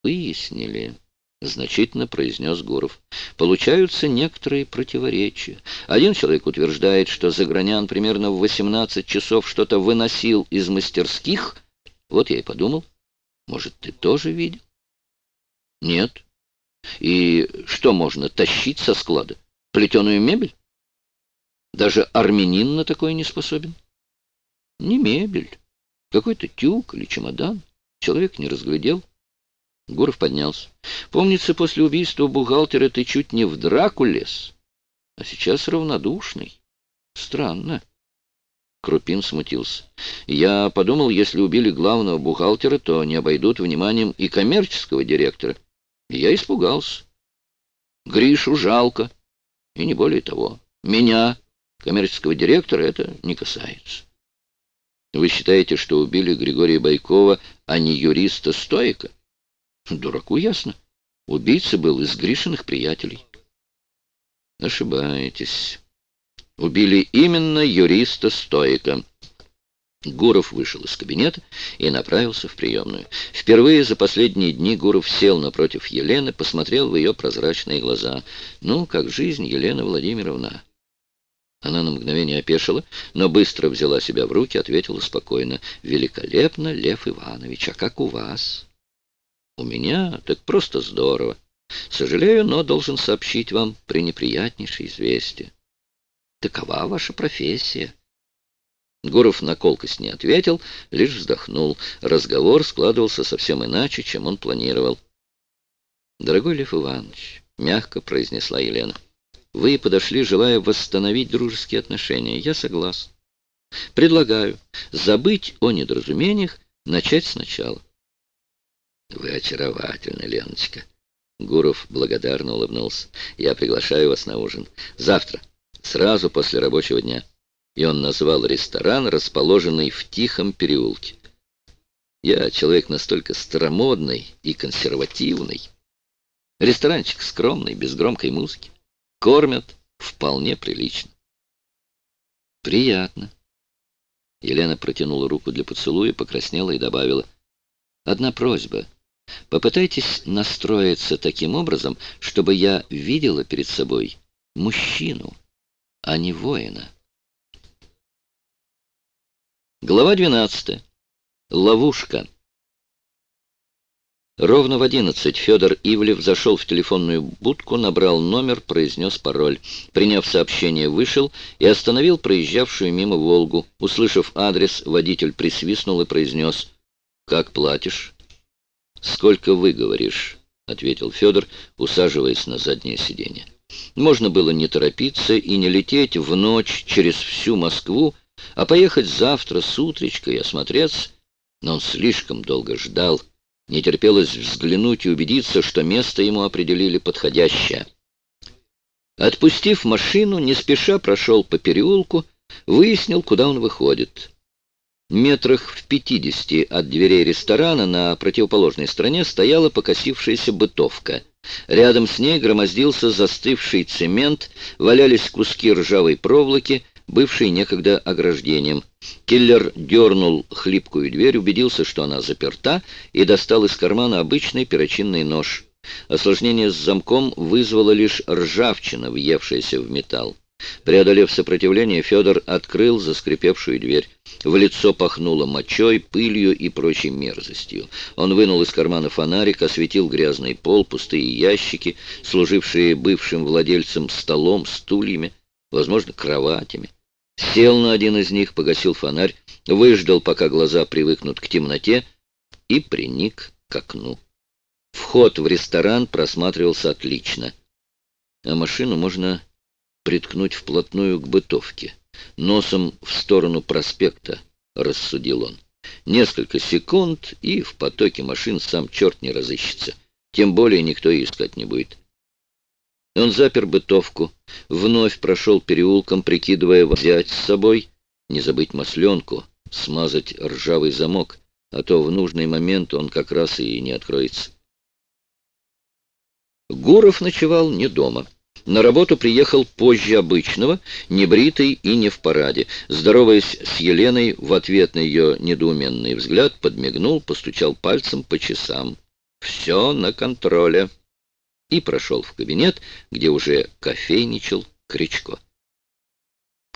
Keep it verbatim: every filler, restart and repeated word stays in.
выяснили, — значительно произнес Гуров. Получаются некоторые противоречия. Один человек утверждает, что Загранян примерно в восемнадцать часов что-то выносил из мастерских. Вот я и подумал, может, ты тоже видел? Нет. И что можно тащить со склада? Плетеную мебель? Даже армянин на такое не способен. Не мебель. Какой-то тюк или чемодан. Человек не разглядел. Гуров поднялся. Помнится, после убийства бухгалтера ты чуть не в драку лез, а сейчас равнодушный. Странно. Крупин смутился. Я подумал, если убили главного бухгалтера, то не обойдут вниманием и коммерческого директора. И я испугался. Гришу жалко. И не более того. Меня, коммерческого директора, это не касается. Вы считаете, что убили Григория Байкова, а не юриста-стоика? Дураку ясно. Убийца был из Гришиных приятелей. Ошибаетесь. Убили именно юриста-стоика. Гуров вышел из кабинета и направился в приемную. Впервые за последние дни Гуров сел напротив Елены, посмотрел в ее прозрачные глаза. Ну, как жизнь, Елена Владимировна? Она на мгновение опешила, но быстро взяла себя в руки, ответила спокойно. «Великолепно, Лев Иванович, а как у вас?» «У меня так просто здорово. Сожалею, но должен сообщить вам пренеприятнейшее известие. Такова ваша профессия». Гуров на колкость не ответил, лишь вздохнул. Разговор складывался совсем иначе, чем он планировал. «Дорогой Лев Иванович», — мягко произнесла Елена, — «вы подошли, желая восстановить дружеские отношения. Я согласен. Предлагаю забыть о недоразумениях, начать сначала». «Вы очаровательны, Леночка». Гуров благодарно улыбнулся. «Я приглашаю вас на ужин. Завтра, сразу после рабочего дня». И он назвал ресторан, расположенный в тихом переулке. Я человек настолько старомодный и консервативный. Ресторанчик скромный, без громкой музыки. Кормят вполне прилично. Приятно. Елена протянула руку для поцелуя, покраснела и добавила. Одна просьба. Попытайтесь настроиться таким образом, чтобы я видела перед собой мужчину, а не воина. Глава двенадцатая. Ловушка. Ровно в одиннадцать Федор Ивлев зашел в телефонную будку, набрал номер, произнес пароль. Приняв сообщение, вышел и остановил проезжавшую мимо «Волгу». Услышав адрес, водитель присвистнул и произнес: «Как платишь?» «Сколько выговоришь?» — ответил Федор, усаживаясь на заднее сиденье. Можно было не торопиться и не лететь в ночь через всю Москву, а поехать завтра с утречкой и осмотреться. Но он слишком долго ждал. Не терпелось взглянуть и убедиться, что место ему определили подходящее. Отпустив машину, не спеша прошел по переулку, выяснил, куда он выходит. Метрах в пятидесяти от дверей ресторана на противоположной стороне стояла покосившаяся бытовка. Рядом с ней громоздился застывший цемент, валялись куски ржавой проволоки, бывшей некогда ограждением. Киллер дернул хлипкую дверь, убедился, что она заперта, и достал из кармана обычный перочинный нож. Осложнение с замком вызвало лишь ржавчина, въевшаяся в металл. Преодолев сопротивление, Федор открыл заскрипевшую дверь. В лицо пахнуло мочой, пылью и прочей мерзостью. Он вынул из кармана фонарик, осветил грязный пол, пустые ящики, служившие бывшим владельцам столом, стульями, возможно, кроватями. Сел на один из них, погасил фонарь, выждал, пока глаза привыкнут к темноте, и приник к окну. Вход в ресторан просматривался отлично, а машину можно приткнуть вплотную к бытовке, носом в сторону проспекта, рассудил он. Несколько секунд, и в потоке машин сам черт не разыщется, тем более никто и искать не будет. Он запер бытовку, вновь прошел переулком, прикидывая взять с собой, не забыть масленку, смазать ржавый замок, а то в нужный момент он как раз и не откроется. Гуров ночевал не дома. На работу приехал позже обычного, небритый и не в параде. Здороваясь с Еленой, в ответ на ее недоуменный взгляд, подмигнул, постучал пальцем по часам. Все на контроле». И прошел в кабинет, где уже кофейничал Кричко.